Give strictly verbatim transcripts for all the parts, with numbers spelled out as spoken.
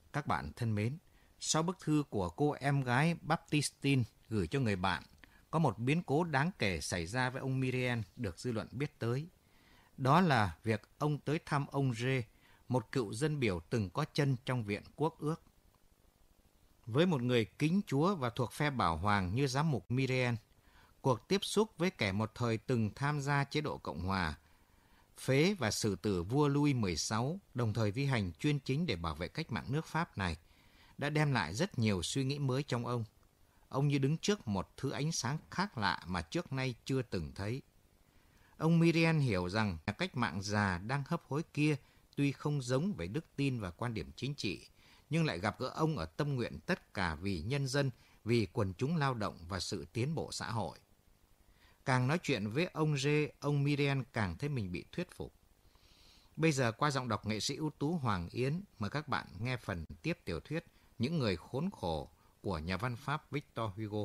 Các bạn thân mến, sau bức thư của cô em gái Baptistine gửi cho người bạn, có một biến cố đáng kể xảy ra với ông Myriel được dư luận biết tới. Đó là việc ông tới thăm ông Rê, một cựu dân biểu từng có chân trong Viện Quốc ước. Với một người kính Chúa và thuộc phe bảo hoàng như giám mục Myriel, cuộc tiếp xúc với kẻ một thời từng tham gia chế độ Cộng hòa, phế và xử tử vua Louis mười sáu, đồng thời thi hành chuyên chính để bảo vệ cách mạng nước Pháp này, đã đem lại rất nhiều suy nghĩ mới trong ông. Ông như đứng trước một thứ ánh sáng khác lạ mà trước nay chưa từng thấy. Ông Myriel hiểu rằng nhà cách mạng già đang hấp hối kia tuy không giống về đức tin và quan điểm chính trị, nhưng lại gặp gỡ ông ở tâm nguyện tất cả vì nhân dân, vì quần chúng lao động và sự tiến bộ xã hội. Càng nói chuyện với ông Rê, ông Myriel càng thấy mình bị thuyết phục. Bây giờ qua giọng đọc nghệ sĩ ưu tú Hoàng Yến, mời các bạn nghe phần tiếp tiểu thuyết Những người khốn khổ của nhà văn Pháp Victor Hugo.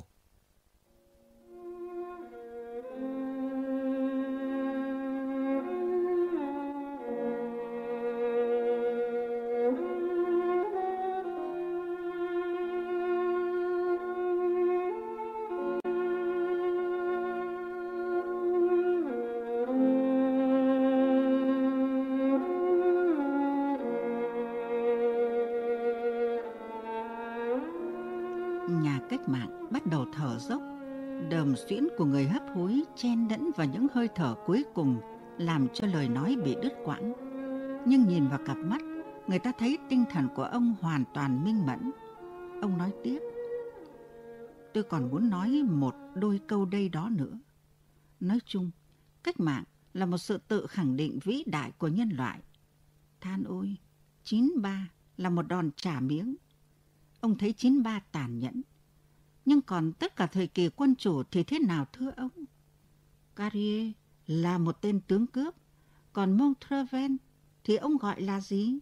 Nhà cách mạng bắt đầu thở dốc, đờm xuyễn của người hấp hối chen lẫn vào những hơi thở cuối cùng làm cho lời nói bị đứt quãng. Nhưng nhìn vào cặp mắt, người ta thấy tinh thần của ông hoàn toàn minh mẫn. Ông nói tiếp: tôi còn muốn nói một đôi câu đây đó nữa. Nói chung, cách mạng là một sự tự khẳng định vĩ đại của nhân loại. Than ôi, chín ba là một đòn trả miếng. Ông thấy chín ba tàn nhẫn. Nhưng còn tất cả thời kỳ quân chủ thì thế nào thưa ông? Carrier là một tên tướng cướp, còn Montrevel thì ông gọi là gì?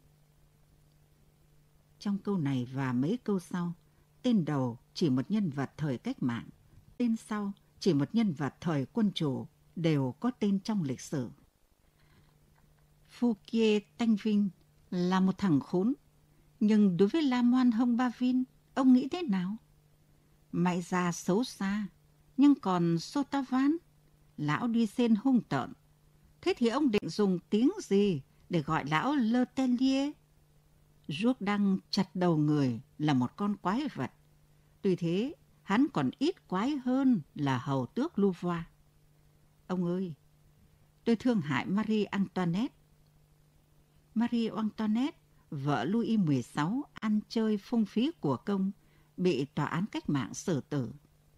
Trong câu này và mấy câu sau, tên đầu chỉ một nhân vật thời cách mạng, tên sau chỉ một nhân vật thời quân chủ, đều có tên trong lịch sử. Fouquier-Tinville là một thằng khốn, nhưng đối với Lamoine Hong-Baville, ông nghĩ thế nào? Mại già xấu xa, nhưng còn Sotavan, lão đi sen hung tợn. Thế thì ông định dùng tiếng gì để gọi lão Le Tellier? Jourdan chặt đầu người là một con quái vật. Tuy thế, hắn còn ít quái hơn là hầu tước Louvois. Ông ơi, tôi thương hại Marie Antoinette. Marie Antoinette, vợ Louis mười sáu, ăn chơi phung phí của công, bị tòa án cách mạng xử tử.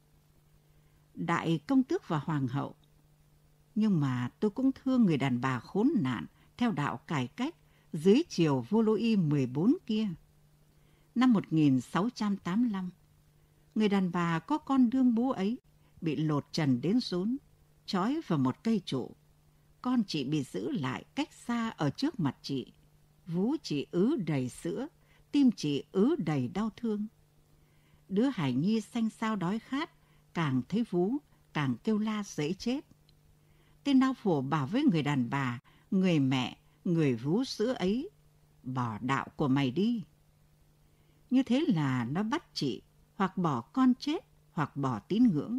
Đại công tước và hoàng hậu. Nhưng mà tôi cũng thương người đàn bà khốn nạn theo đạo cải cách dưới triều vua Louis mười bốn kia. Năm một nghìn sáu trăm tám mươi lăm, người đàn bà có con đương bố ấy bị lột trần đến rốn, trói vào một cây trụ. Con chị bị giữ lại cách xa ở trước mặt chị. Vú chị ứ đầy sữa, tim chị ứ đầy đau thương. Đứa hài nhi xanh xao đói khát, càng thấy vú, càng kêu la dễ chết. Tên đau phổ bảo với người đàn bà, người mẹ, người vú sữa ấy: bỏ đạo của mày đi. Như thế là nó bắt chị hoặc bỏ con chết hoặc bỏ tín ngưỡng.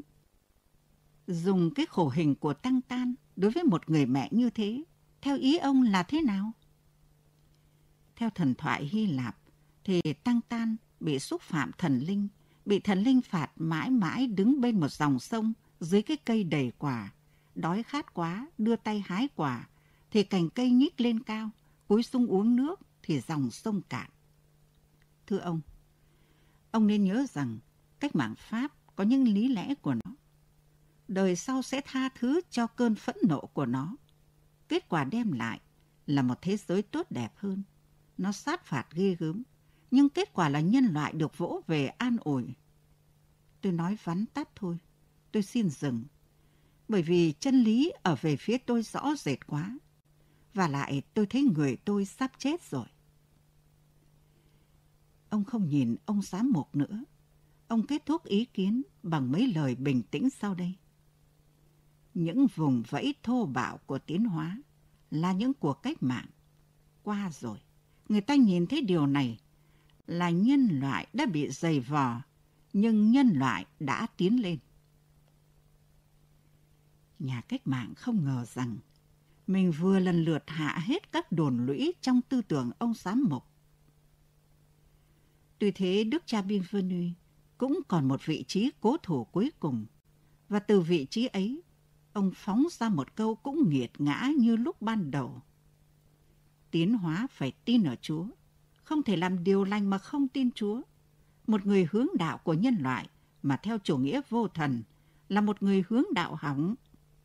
Dùng cái khổ hình của Tăng Tan đối với một người mẹ như thế, theo ý ông là thế nào? Theo thần thoại Hy Lạp thì Tăng Tan bị xúc phạm thần linh, bị thần linh phạt mãi mãi đứng bên một dòng sông dưới cái cây đầy quả. Đói khát quá, đưa tay hái quả, thì cành cây nhích lên cao, cúi xuống uống nước thì dòng sông cạn. Thưa ông, ông nên nhớ rằng cách mạng Pháp có những lý lẽ của nó. Đời sau sẽ tha thứ cho cơn phẫn nộ của nó. Kết quả đem lại là một thế giới tốt đẹp hơn. Nó sát phạt ghê gớm, nhưng kết quả là nhân loại được vỗ về an ủi. Tôi nói vắn tắt thôi, tôi xin dừng. Bởi vì chân lý ở về phía tôi rõ rệt quá. Và lại tôi thấy người tôi sắp chết rồi. Ông không nhìn ông giám mục nữa. Ông kết thúc ý kiến bằng mấy lời bình tĩnh sau đây. Những vùng vẫy thô bạo của tiến hóa là những cuộc cách mạng. Qua rồi, người ta nhìn thấy điều này là nhân loại đã bị dày vò, nhưng nhân loại đã tiến lên. Nhà cách mạng không ngờ rằng mình vừa lần lượt hạ hết các đồn lũy trong tư tưởng ông giám mục. Tuy thế, đức cha Bienvenu cũng còn một vị trí cố thủ cuối cùng, và từ vị trí ấy, ông phóng ra một câu cũng nghiệt ngã như lúc ban đầu. Tiến hóa phải tin ở Chúa, không thể làm điều lành mà không tin Chúa. Một người hướng đạo của nhân loại mà theo chủ nghĩa vô thần là một người hướng đạo hỏng.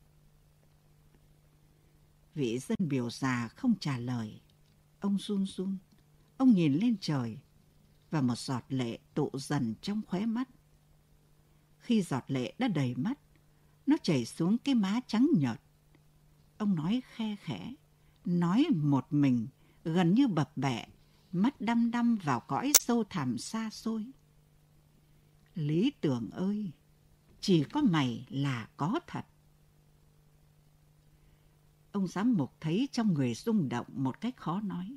Vị dân biểu già không trả lời. Ông run run, ông nhìn lên trời và một giọt lệ tụ dần trong khóe mắt. Khi giọt lệ đã đầy mắt, nó chảy xuống cái má trắng nhợt. Ông nói khe khẽ, nói một mình, gần như bập bẹ, mắt đăm đăm vào cõi sâu thẳm xa xôi. Lý tưởng ơi, chỉ có mày là có thật. Ông giám mục thấy trong người rung động một cách khó nói.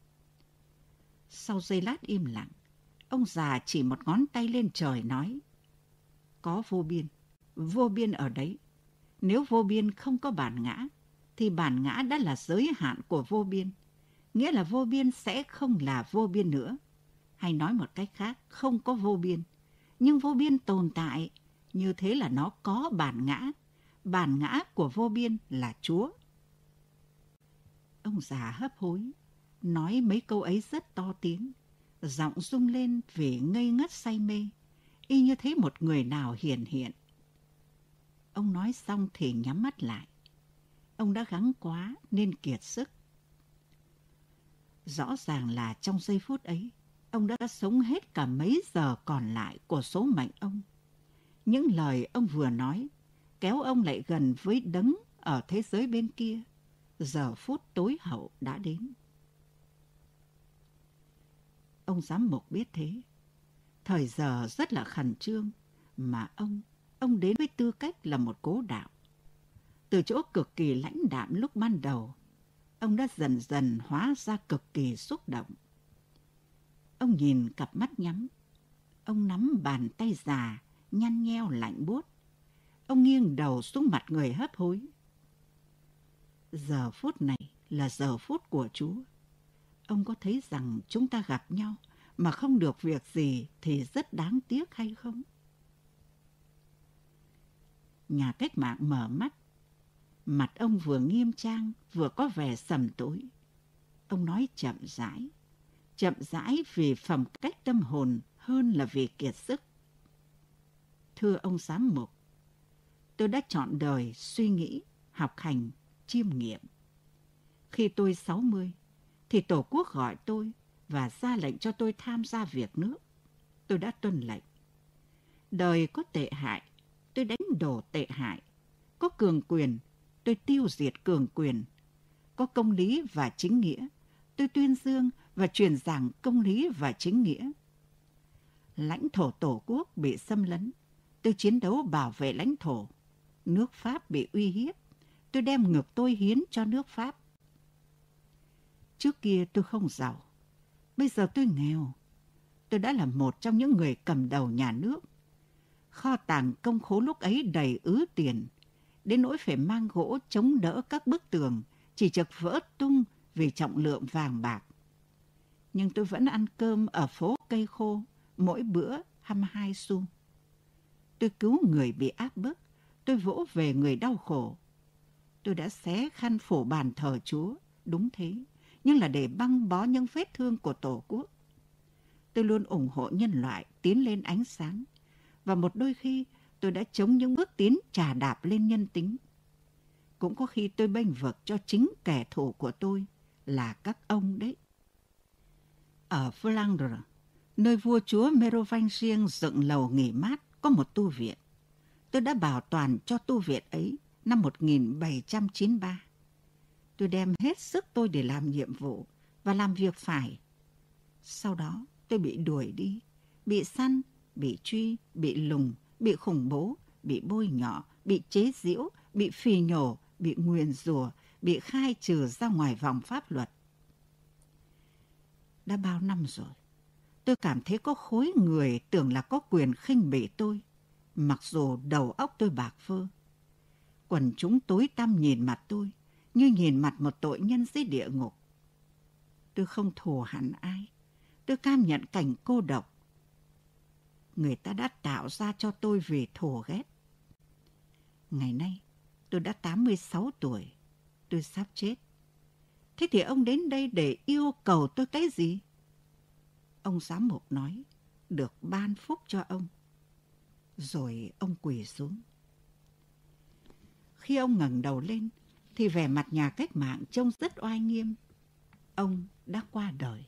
Sau giây lát im lặng, ông già chỉ một ngón tay lên trời nói: có vô biên, vô biên ở đấy. Nếu vô biên không có bản ngã, thì bản ngã đã là giới hạn của vô biên. Nghĩa là vô biên sẽ không là vô biên nữa. Hay nói một cách khác, không có vô biên. Nhưng vô biên tồn tại, như thế là nó có bản ngã. Bản ngã của vô biên là Chúa. Ông già hấp hối, nói mấy câu ấy rất to tiếng, giọng rung lên vì ngây ngất say mê, y như thấy một người nào hiển hiện. Ông nói xong thì nhắm mắt lại. Ông đã gắng quá nên kiệt sức. Rõ ràng là trong giây phút ấy, ông đã sống hết cả mấy giờ còn lại của số mệnh ông. Những lời ông vừa nói kéo ông lại gần với đấng ở thế giới bên kia. Giờ phút tối hậu đã đến. Ông giám mục biết thế. Thời giờ rất là khẩn trương, mà ông, ông đến với tư cách là một cố đạo. Từ chỗ cực kỳ lãnh đạm lúc ban đầu, ông đã dần dần hóa ra cực kỳ xúc động. Ông nhìn cặp mắt nhắm, ông nắm bàn tay già, nhăn nheo lạnh buốt. Ông nghiêng đầu xuống mặt người hấp hối. Giờ phút này là giờ phút của Chúa. Ông có thấy rằng chúng ta gặp nhau mà không được việc gì thì rất đáng tiếc hay không? Nhà cách mạng mở mắt. Mặt ông vừa nghiêm trang, vừa có vẻ sầm tối. Ông nói chậm rãi. Chậm rãi vì phẩm cách tâm hồn hơn là vì kiệt sức. Thưa ông giám mục, tôi đã chọn đời suy nghĩ, học hành, chiêm nghiệm. Khi tôi sáu mươi, thì Tổ quốc gọi tôi và ra lệnh cho tôi tham gia việc nước. Tôi đã tuân lệnh. Đời có tệ hại, tôi đánh đổ tệ hại. Có cường quyền, tôi tiêu diệt cường quyền. Có công lý và chính nghĩa, tôi tuyên dương và truyền giảng công lý và chính nghĩa. Lãnh thổ Tổ quốc bị xâm lấn, tôi chiến đấu bảo vệ lãnh thổ. Nước Pháp bị uy hiếp, tôi đem ngược tôi hiến cho nước Pháp. Trước kia tôi không giàu, bây giờ tôi nghèo. Tôi đã là một trong những người cầm đầu nhà nước. Kho tàng công khố lúc ấy đầy ứ tiền, đến nỗi phải mang gỗ chống đỡ các bức tường, chỉ chực vỡ tung vì trọng lượng vàng bạc. Nhưng tôi vẫn ăn cơm ở phố Cây Khô, mỗi bữa hai mươi hai xu. Tôi cứu người bị áp bức, tôi vỗ về người đau khổ. Tôi đã xé khăn phủ bàn thờ Chúa, đúng thế, nhưng là để băng bó những vết thương của Tổ quốc. Tôi luôn ủng hộ nhân loại tiến lên ánh sáng, và một đôi khi tôi đã chống những bước tiến chà đạp lên nhân tính. Cũng có khi tôi bênh vực cho chính kẻ thù của tôi là các ông đấy. Ở Flandre, nơi vua chúa Merovingian dựng lầu nghỉ mát, có một tu viện. Tôi đã bảo toàn cho tu viện ấy năm một nghìn bảy trăm chín mươi ba. Tôi đem hết sức tôi để làm nhiệm vụ và làm việc phải. Sau đó tôi bị đuổi đi, bị săn, bị truy, bị lùng, bị khủng bố, bị bôi nhọ, bị chế giễu, bị phì nhổ, bị nguyền rủa, bị khai trừ ra ngoài vòng pháp luật. Đã bao năm rồi, tôi cảm thấy có khối người tưởng là có quyền khinh bỉ tôi, mặc dù đầu óc tôi bạc phơ. Quần chúng tối tăm nhìn mặt tôi như nhìn mặt một tội nhân dưới địa ngục. Tôi không thù hằn ai, tôi cam nhận cảnh cô độc người ta đã tạo ra cho tôi vì thù ghét. Ngày nay, tôi đã tám mươi sáu tuổi, tôi sắp chết. Thế thì ông đến đây để yêu cầu tôi cái gì? Ông giám mục nói, được ban phúc cho ông. Rồi ông quỳ xuống. Khi ông ngẩng đầu lên, thì vẻ mặt nhà cách mạng trông rất oai nghiêm. Ông đã qua đời.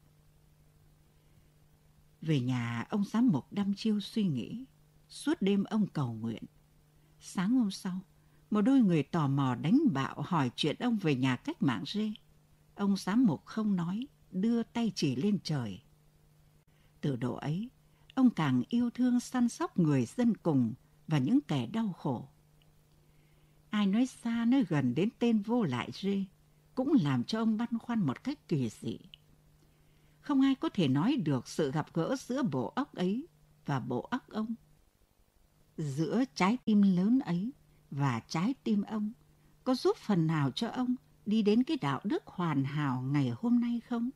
Về nhà, ông giám mục đăm chiêu suy nghĩ. Suốt đêm ông cầu nguyện. Sáng hôm sau, một đôi người tò mò đánh bạo hỏi chuyện ông về nhà cách mạng Rê. Ông giám mục không nói, đưa tay chỉ lên trời. Từ độ ấy, ông càng yêu thương săn sóc người dân cùng và những kẻ đau khổ. Ai nói xa nói gần đến tên vô lại Rê cũng làm cho ông băn khoăn một cách kỳ dị. Không ai có thể nói được sự gặp gỡ giữa bộ óc ấy và bộ óc ông. Giữa trái tim lớn ấy và trái tim ông có giúp phần nào cho ông đi đến cái đạo đức hoàn hảo ngày hôm nay không?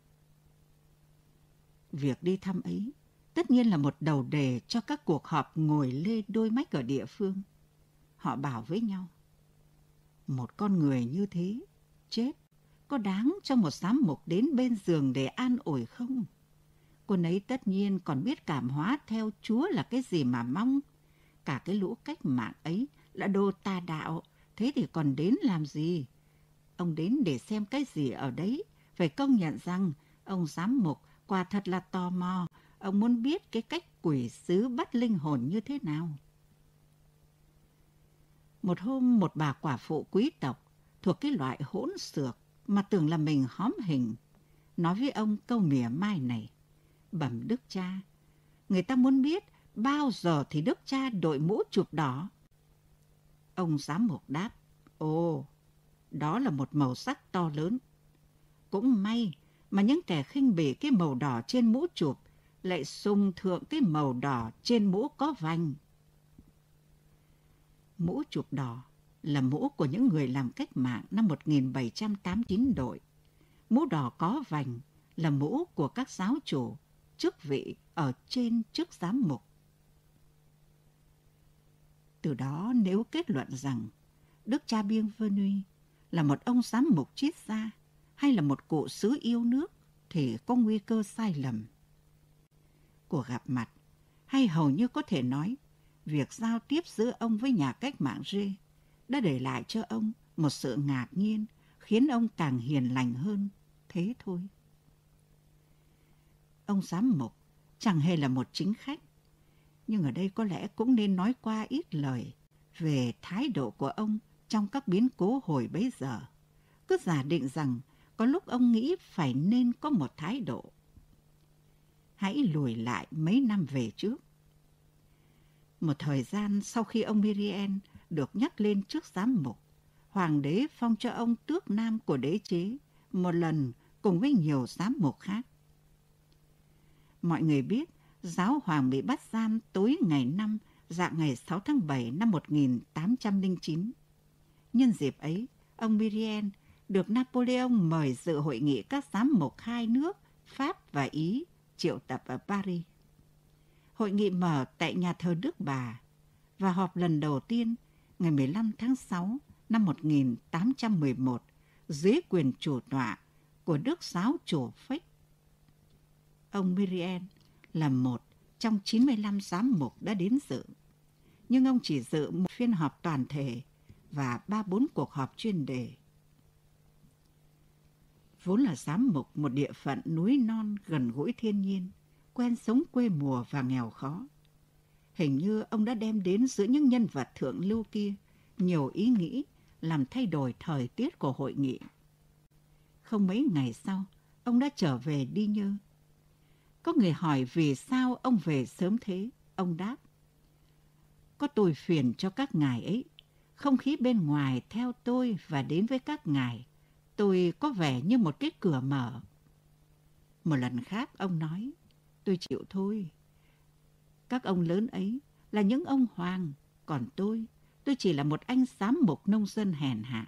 Việc đi thăm ấy tất nhiên là một đầu đề cho các cuộc họp ngồi lê đôi mách ở địa phương. Họ bảo với nhau, một con người như thế, chết, có đáng cho một giám mục đến bên giường để an ủi không? Quân ấy tất nhiên còn biết cảm hóa theo Chúa là cái gì mà mong. Cả cái lũ cách mạng ấy là đồ tà đạo, thế thì còn đến làm gì? Ông đến để xem cái gì ở đấy, phải công nhận rằng ông giám mục quả thật là tò mò, ông muốn biết cái cách quỷ sứ bắt linh hồn như thế nào. Một hôm, một bà quả phụ quý tộc thuộc cái loại hỗn xược mà tưởng là mình hóm hình, nói với ông câu mỉa mai này. Bẩm đức cha, người ta muốn biết bao giờ thì đức cha đội mũ chụp đỏ. Ông giám mục đáp, ồ, đó là một màu sắc to lớn. Cũng may mà những kẻ khinh bỉ cái màu đỏ trên mũ chụp lại xung thượng cái màu đỏ trên mũ có vành. Mũ chụp đỏ là mũ của những người làm cách mạng năm một nghìn bảy trăm tám mươi chín đội. Mũ đỏ có vành là mũ của các giáo chủ, chức vị ở trên chức giám mục. Từ đó nếu kết luận rằng đức cha Bienvenu là một ông giám mục triết gia hay là một cụ sứ yêu nước thì có nguy cơ sai lầm. Cuộc gặp mặt, hay hầu như có thể nói, việc giao tiếp giữa ông với nhà cách mạng Rê đã để lại cho ông một sự ngạc nhiên, khiến ông càng hiền lành hơn, thế thôi. Ông giám mục chẳng hề là một chính khách, nhưng ở đây có lẽ cũng nên nói qua ít lời về thái độ của ông trong các biến cố hồi bấy giờ. Cứ giả định rằng có lúc ông nghĩ phải nên có một thái độ. Hãy lùi lại mấy năm về trước. Một thời gian sau khi ông Myriel được nhắc lên trước giám mục, hoàng đế phong cho ông tước nam của đế chế một lần cùng với nhiều giám mục khác. Mọi người biết giáo hoàng bị bắt giam tối ngày năm dạng ngày sáu tháng bảy năm một nghìn tám trăm lẻ chín. Nhân dịp ấy, ông Myriel được Napoleon mời dự hội nghị các giám mục hai nước Pháp và Ý triệu tập ở Paris. Hội nghị mở tại nhà thờ Đức Bà và họp lần đầu tiên ngày mười lăm tháng sáu năm một nghìn tám trăm mười một dưới quyền chủ tọa của Đức Giáo chủ Phích. Ông Myriel là một trong chín mươi lăm giám mục đã đến dự, nhưng ông chỉ dự một phiên họp toàn thể và ba bốn cuộc họp chuyên đề. Vốn là giám mục một địa phận núi non gần gũi thiên nhiên, quen sống quê mùa và nghèo khó. Hình như ông đã đem đến giữa những nhân vật thượng lưu kia nhiều ý nghĩ làm thay đổi thời tiết của hội nghị. Không mấy ngày sau, ông đã trở về Đi Nhơ. Có người hỏi vì sao ông về sớm thế, ông đáp. Có tôi phiền cho các ngài ấy, không khí bên ngoài theo tôi và đến với các ngài, tôi có vẻ như một cái cửa mở. Một lần khác ông nói, Tôi chịu thôi. Các ông lớn ấy là những ông hoàng, còn tôi, tôi chỉ là một anh giám mục nông dân hèn hạ.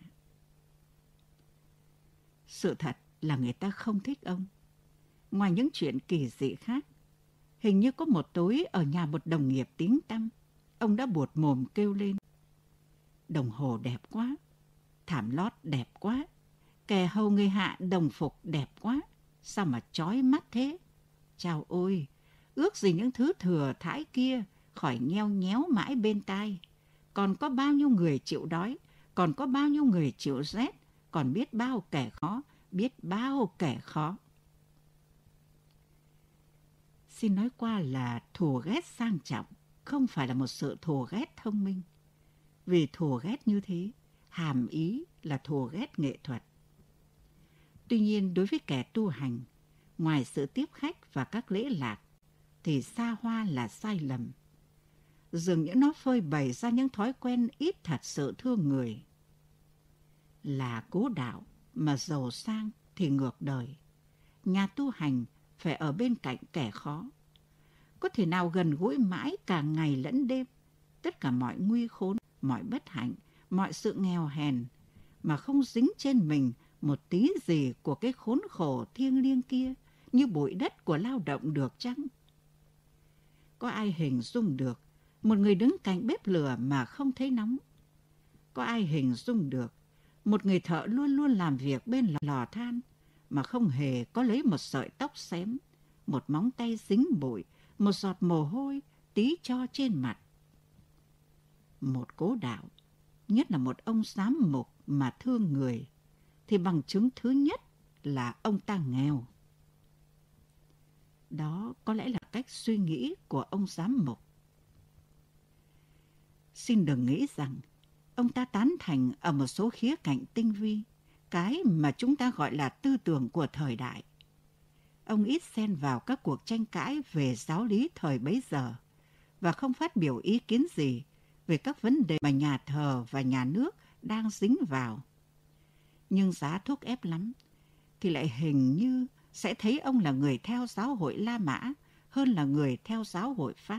Sự thật là người ta không thích ông. Ngoài những chuyện kỳ dị khác, hình như có một tối ở nhà một đồng nghiệp tiếng tăm, ông đã buột mồm kêu lên: đồng hồ đẹp quá, thảm lót đẹp quá, kè hầu người hạ đồng phục đẹp quá, sao mà chói mắt thế? Chao ôi, ước gì những thứ thừa thãi kia khỏi nheo nhéo mãi bên tai. Còn có bao nhiêu người chịu đói, còn có bao nhiêu người chịu rét, còn biết bao kẻ khó, biết bao kẻ khó. Xin nói qua là thù ghét sang trọng, không phải là một sự thù ghét thông minh. Vì thù ghét như thế, hàm ý là thù ghét nghệ thuật. Tuy nhiên, đối với kẻ tu hành, ngoài sự tiếp khách và các lễ lạc, thì xa hoa là sai lầm. Dường như nó phơi bày ra những thói quen ít thật sự thương người. Là cố đạo mà giàu sang thì ngược đời. Nhà tu hành phải ở bên cạnh kẻ khó. Có thể nào gần gũi mãi cả ngày lẫn đêm, tất cả mọi nguy khốn, mọi bất hạnh, mọi sự nghèo hèn, mà không dính trên mình một tí gì của cái khốn khổ thiêng liêng kia như bụi đất của lao động được chăng? Có ai hình dung được một người đứng cạnh bếp lửa mà không thấy nóng? Có ai hình dung được một người thợ luôn luôn làm việc bên lò than mà không hề có lấy một sợi tóc xém, một móng tay dính bụi, một giọt mồ hôi tí cho trên mặt? Một cố đạo, nhất là một ông giám mục mà thương người, thì bằng chứng thứ nhất là ông ta nghèo. Đó có lẽ là cách suy nghĩ của ông giám mục. Xin đừng nghĩ rằng ông ta tán thành ở một số khía cạnh tinh vi, cái mà chúng ta gọi là tư tưởng của thời đại. Ông ít xen vào các cuộc tranh cãi về giáo lý thời bấy giờ và không phát biểu ý kiến gì về các vấn đề mà nhà thờ và nhà nước đang dính vào. Nhưng giá thúc ép lắm thì lại hình như sẽ thấy ông là người theo giáo hội La Mã hơn là người theo giáo hội Pháp.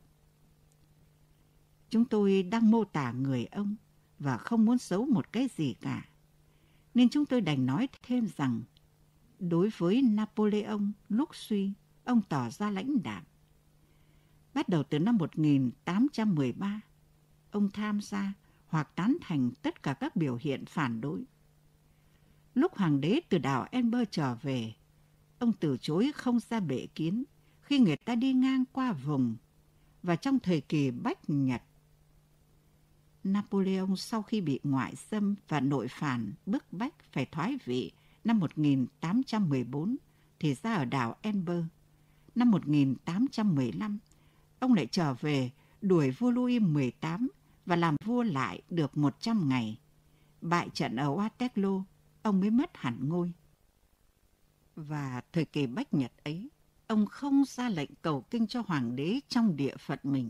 Chúng tôi đang mô tả người ông và không muốn giấu một cái gì cả. Nên chúng tôi đành nói thêm rằng đối với Napoleon lúc suy, ông tỏ ra lãnh đạm. Bắt đầu từ năm một nghìn tám trăm mười ba, ông tham gia hoặc tán thành tất cả các biểu hiện phản đối. Lúc hoàng đế từ đảo Elbe trở về, ông từ chối không ra bệ kiến khi người ta đi ngang qua vùng. Và trong thời kỳ Bách Nhật, Napoleon sau khi bị ngoại xâm và nội phản bức bách phải thoái vị năm một nghìn tám trăm mười bốn thì ra ở đảo Elbe. Năm một nghìn tám trăm mười lăm, ông lại trở về đuổi vua Louis mười tám và làm vua lại được một trăm ngày. Bại trận ở Waterloo, ông mới mất hẳn ngôi. Và thời kỳ Bách Nhật ấy, ông không ra lệnh cầu kinh cho hoàng đế trong địa phận mình.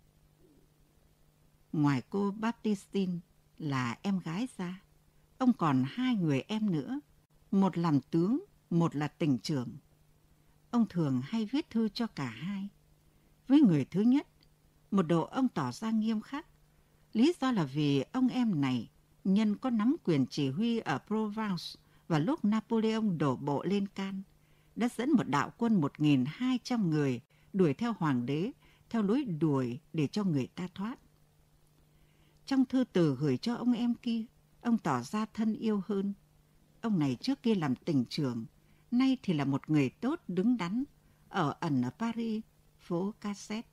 Ngoài cô Baptistine là em gái ra, ông còn hai người em nữa, một làm tướng, một là tỉnh trưởng. Ông thường hay viết thư cho cả hai. Với người thứ nhất, một độ ông tỏ ra nghiêm khắc. Lý do là vì ông em này nhân có nắm quyền chỉ huy ở Provence và lúc Napoleon đổ bộ lên Cannes, đã dẫn một đạo quân một nghìn hai trăm người đuổi theo hoàng đế theo lối đuổi để cho người ta thoát. Trong thư từ gửi cho ông em kia, ông tỏ ra thân yêu hơn. Ông này trước kia làm tỉnh trưởng, nay thì là một người tốt đứng đắn, ở ẩn ở Paris, phố Cassette.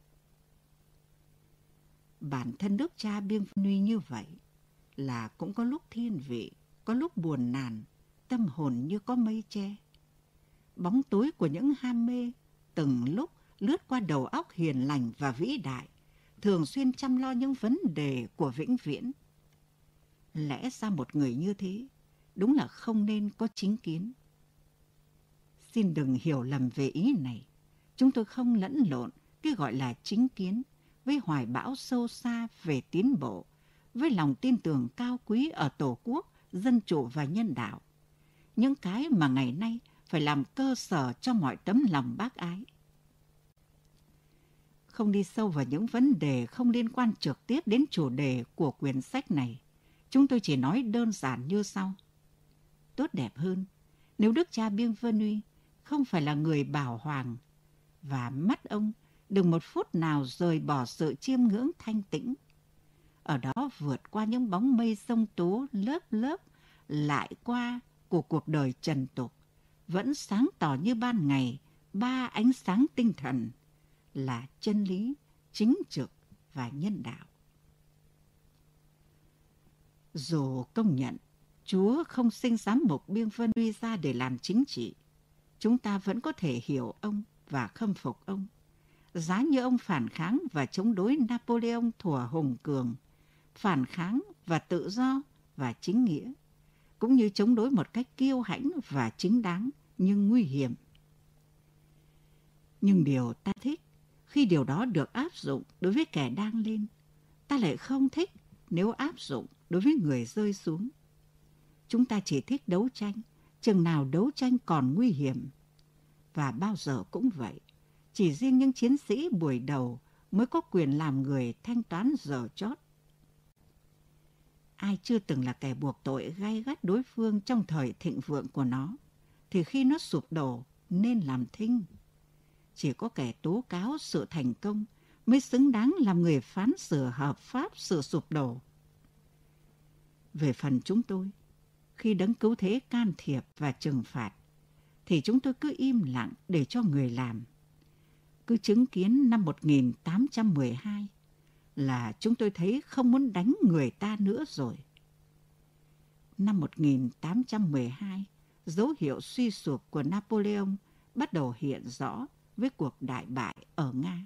Bản thân đức cha Bienvenu như vậy là cũng có lúc thiên vị, có lúc buồn nản, tâm hồn như có mây che. Bóng tối của những ham mê từng lúc lướt qua đầu óc hiền lành và vĩ đại, thường xuyên chăm lo những vấn đề của vĩnh viễn. Lẽ ra một người như thế đúng là không nên có chính kiến. Xin đừng hiểu lầm về ý này. Chúng tôi không lẫn lộn cái gọi là chính kiến với hoài bão sâu xa về tiến bộ, với lòng tin tưởng cao quý ở Tổ quốc, dân chủ và nhân đạo. Những cái mà ngày nay phải làm cơ sở cho mọi tấm lòng bác ái. Không đi sâu vào những vấn đề không liên quan trực tiếp đến chủ đề của quyển sách này, chúng tôi chỉ nói đơn giản như sau. Tốt đẹp hơn nếu đức cha Bienvenu không phải là người bảo hoàng, và mắt ông đừng một phút nào rời bỏ sự chiêm ngưỡng thanh tĩnh. Ở đó vượt qua những bóng mây sông tố lớp lớp lại qua của cuộc đời trần tục, vẫn sáng tỏ như ban ngày ba ánh sáng tinh thần là chân lý, chính trực và nhân đạo. Dù công nhận Chúa không sinh giám mục Bienvenu ra để làm chính trị, chúng ta vẫn có thể hiểu ông và khâm phục ông. Giá như ông phản kháng và chống đối Napoleon thuở hùng cường, phản kháng và tự do và chính nghĩa, cũng như chống đối một cách kiêu hãnh và chính đáng nhưng nguy hiểm. Nhưng điều ta thích khi điều đó được áp dụng đối với kẻ đang lên, ta lại không thích nếu áp dụng đối với người rơi xuống. Chúng ta chỉ thích đấu tranh chừng nào đấu tranh còn nguy hiểm. Và bao giờ cũng vậy, chỉ riêng những chiến sĩ buổi đầu mới có quyền làm người thanh toán giờ chót. Ai chưa từng là kẻ buộc tội gay gắt đối phương trong thời thịnh vượng của nó, thì khi nó sụp đổ nên làm thinh. Chỉ có kẻ tố cáo sự thành công mới xứng đáng làm người phán xử hợp pháp sự sụp đổ. Về phần chúng tôi, khi đấng cứu thế can thiệp và trừng phạt, thì chúng tôi cứ im lặng để cho người làm. Cứ chứng kiến năm một nghìn tám trăm mười hai là chúng tôi thấy không muốn đánh người ta nữa rồi. Năm một nghìn tám trăm mười hai, dấu hiệu suy sụp của Napoleon bắt đầu hiện rõ với cuộc đại bại ở Nga.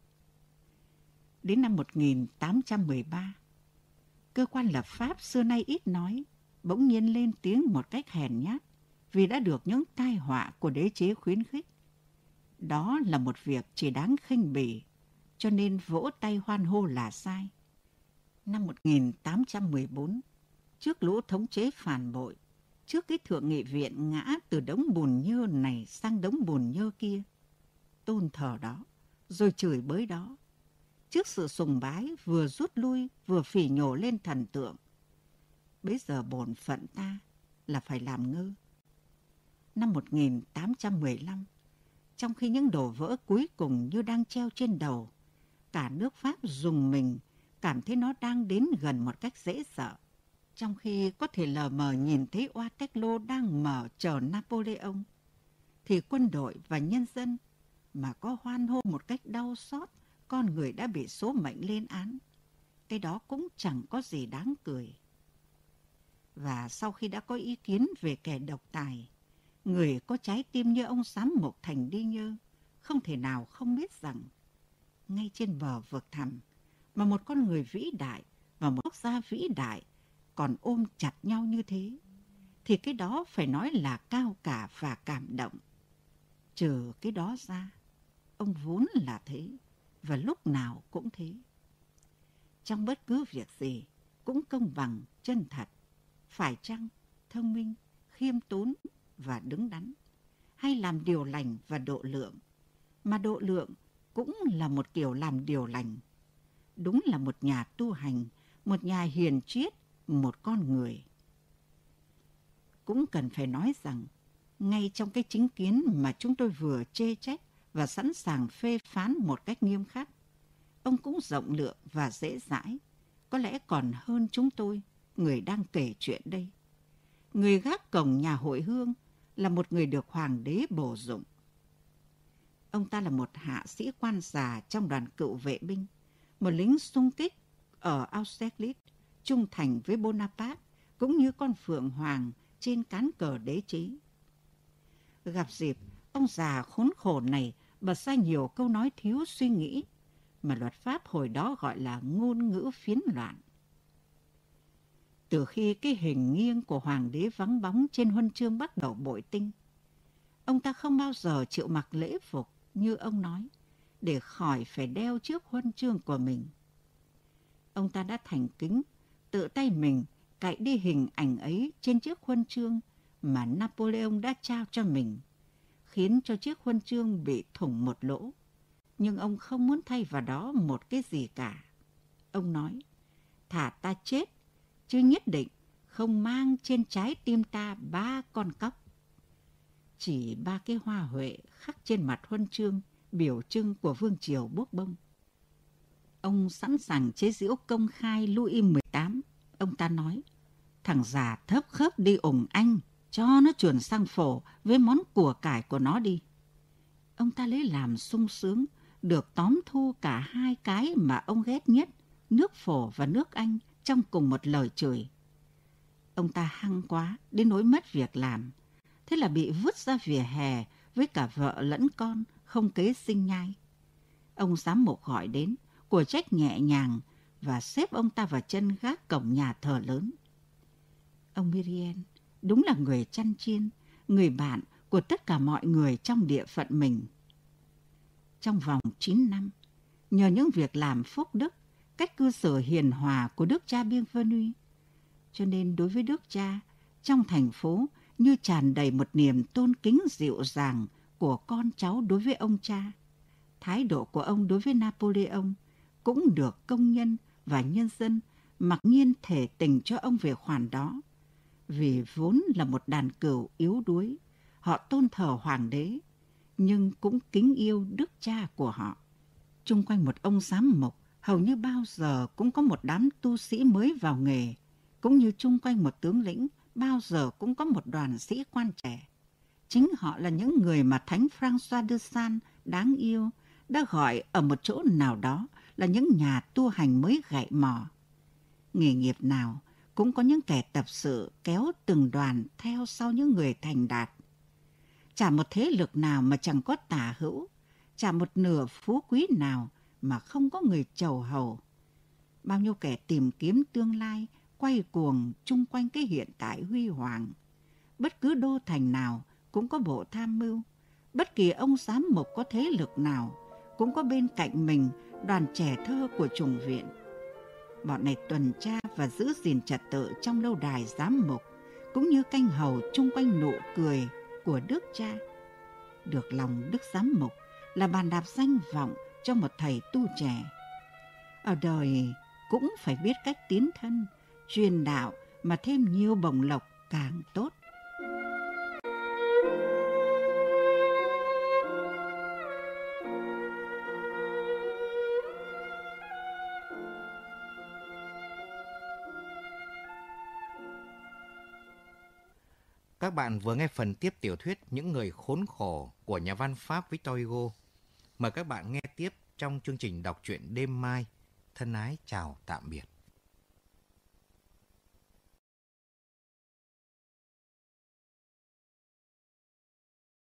Đến năm một nghìn tám trăm mười ba, cơ quan lập pháp xưa nay ít nói, bỗng nhiên lên tiếng một cách hèn nhát vì đã được những tai họa của đế chế khuyến khích. Đó là một việc chỉ đáng khinh bỉ, cho nên vỗ tay hoan hô là sai. Năm một nghìn tám trăm mười bốn, trước lũ thống chế phản bội, trước cái thượng nghị viện ngã từ đống bùn nhơ này sang đống bùn nhơ kia, tôn thờ đó, rồi chửi bới đó, trước sự sùng bái vừa rút lui vừa phỉ nhổ lên thần tượng, bấy giờ bổn phận ta là phải làm ngơ. Năm một nghìn tám trăm mười lăm, trong khi những đổ vỡ cuối cùng như đang treo trên đầu, cả nước Pháp rùng mình, cảm thấy nó đang đến gần một cách dễ sợ. Trong khi có thể lờ mờ nhìn thấy Waterloo đang mở chờ Napoleon, thì quân đội và nhân dân mà có hoan hô một cách đau xót con người đã bị số mệnh lên án, cái đó cũng chẳng có gì đáng cười. Và sau khi đã có ý kiến về kẻ độc tài, người có trái tim như ông giám mục Thành Đi Nhơ không thể nào không biết rằng ngay trên bờ vực thẳm mà một con người vĩ đại và một quốc gia vĩ đại còn ôm chặt nhau như thế, thì cái đó phải nói là cao cả và cảm động. Trừ cái đó ra, ông vốn là thế và lúc nào cũng thế. Trong bất cứ việc gì cũng công bằng, chân thật, phải chăng, thông minh, khiêm tốn và đứng đắn, hay làm điều lành và độ lượng, mà độ lượng cũng là một kiểu làm điều lành. Đúng là một nhà tu hành, một nhà hiền triết, một con người. Cũng cần phải nói rằng, ngay trong cái chính kiến mà chúng tôi vừa chê trách và sẵn sàng phê phán một cách nghiêm khắc, ông cũng rộng lượng và dễ dãi, có lẽ còn hơn chúng tôi, người đang kể chuyện đây. Người gác cổng nhà hội hương là một người được hoàng đế bổ dụng. Ông ta là một hạ sĩ quan già trong đoàn cựu vệ binh, một lính xung kích ở Austerlitz, trung thành với Bonaparte, cũng như con phượng hoàng trên cán cờ đế chế. Gặp dịp, ông già khốn khổ này bật ra nhiều câu nói thiếu suy nghĩ, mà luật pháp hồi đó gọi là ngôn ngữ phiến loạn. Từ khi cái hình nghiêng của hoàng đế vắng bóng trên huân chương bắt đầu bội tinh, ông ta không bao giờ chịu mặc lễ phục như ông nói, để khỏi phải đeo chiếc huân chương của mình. Ông ta đã thành kính, tự tay mình cạy đi hình ảnh ấy trên chiếc huân chương mà Napoleon đã trao cho mình, khiến cho chiếc huân chương bị thủng một lỗ, nhưng ông không muốn thay vào đó một cái gì cả. Ông nói, thả ta chết, chứ nhất định không mang trên trái tim ta ba con cóc. Chỉ ba cái hoa huệ khắc trên mặt huân chương biểu trưng của vương triều Bourbon bông. Ông sẵn sàng chế giễu công khai Louis mười tám. Ông ta nói, thằng già thấp khớp đi ủng anh, cho nó chuyển sang phổ với món của cải của nó đi. Ông ta lấy làm sung sướng được tóm thu cả hai cái mà ông ghét nhất, nước phổ và nước Anh, trong cùng một lời chửi. Ông ta hăng quá đến nỗi mất việc làm, thế là bị vứt ra vỉa hè với cả vợ lẫn con, không kế sinh nhai. Ông giám mục gọi đến, của trách nhẹ nhàng và xếp ông ta vào chân gác cổng nhà thờ lớn. Ông Miriam đúng là người chăn chiên, người bạn của tất cả mọi người trong địa phận mình. Trong vòng chín năm, nhờ những việc làm phúc đức, cách cư xử hiền hòa của đức cha Bienvenu, cho nên đối với đức cha, trong thành phố như tràn đầy một niềm tôn kính dịu dàng của con cháu đối với ông cha. Thái độ của ông đối với Napoleon cũng được công nhân và nhân dân mặc nhiên thể tình cho ông về khoản đó. Vì vốn là một đàn cừu yếu đuối, họ tôn thờ hoàng đế, nhưng cũng kính yêu đức cha của họ. Chung quanh một ông giám mục, hầu như bao giờ cũng có một đám tu sĩ mới vào nghề, cũng như chung quanh một tướng lĩnh, bao giờ cũng có một đoàn sĩ quan trẻ. Chính họ là những người mà Thánh François de Sales đáng yêu đã gọi ở một chỗ nào đó là những nhà tu hành mới gậy mò. Nghề nghiệp nào cũng có những kẻ tập sự kéo từng đoàn theo sau những người thành đạt. Chả một thế lực nào mà chẳng có tả hữu, chả một nửa phú quý nào mà không có người chầu hầu. Bao nhiêu kẻ tìm kiếm tương lai, quay cuồng chung quanh cái hiện tại huy hoàng. Bất cứ đô thành nào cũng có bộ tham mưu, bất kỳ ông giám mục có thế lực nào cũng có bên cạnh mình đoàn trẻ thơ của chủng viện. Bọn này tuần tra và giữ gìn trật tự trong lâu đài giám mục, cũng như canh hầu chung quanh nụ cười của đức cha. Được lòng đức giám mục là bàn đạp danh vọng cho một thầy tu trẻ. Ở đời cũng phải biết cách tiến thân, truyền đạo mà thêm nhiều bổng lộc càng tốt. Các bạn vừa nghe phần tiếp tiểu thuyết Những người khốn khổ của nhà văn Pháp Victor Hugo. Mời các bạn nghe tiếp trong chương trình đọc truyện đêm mai. Thân ái chào tạm biệt.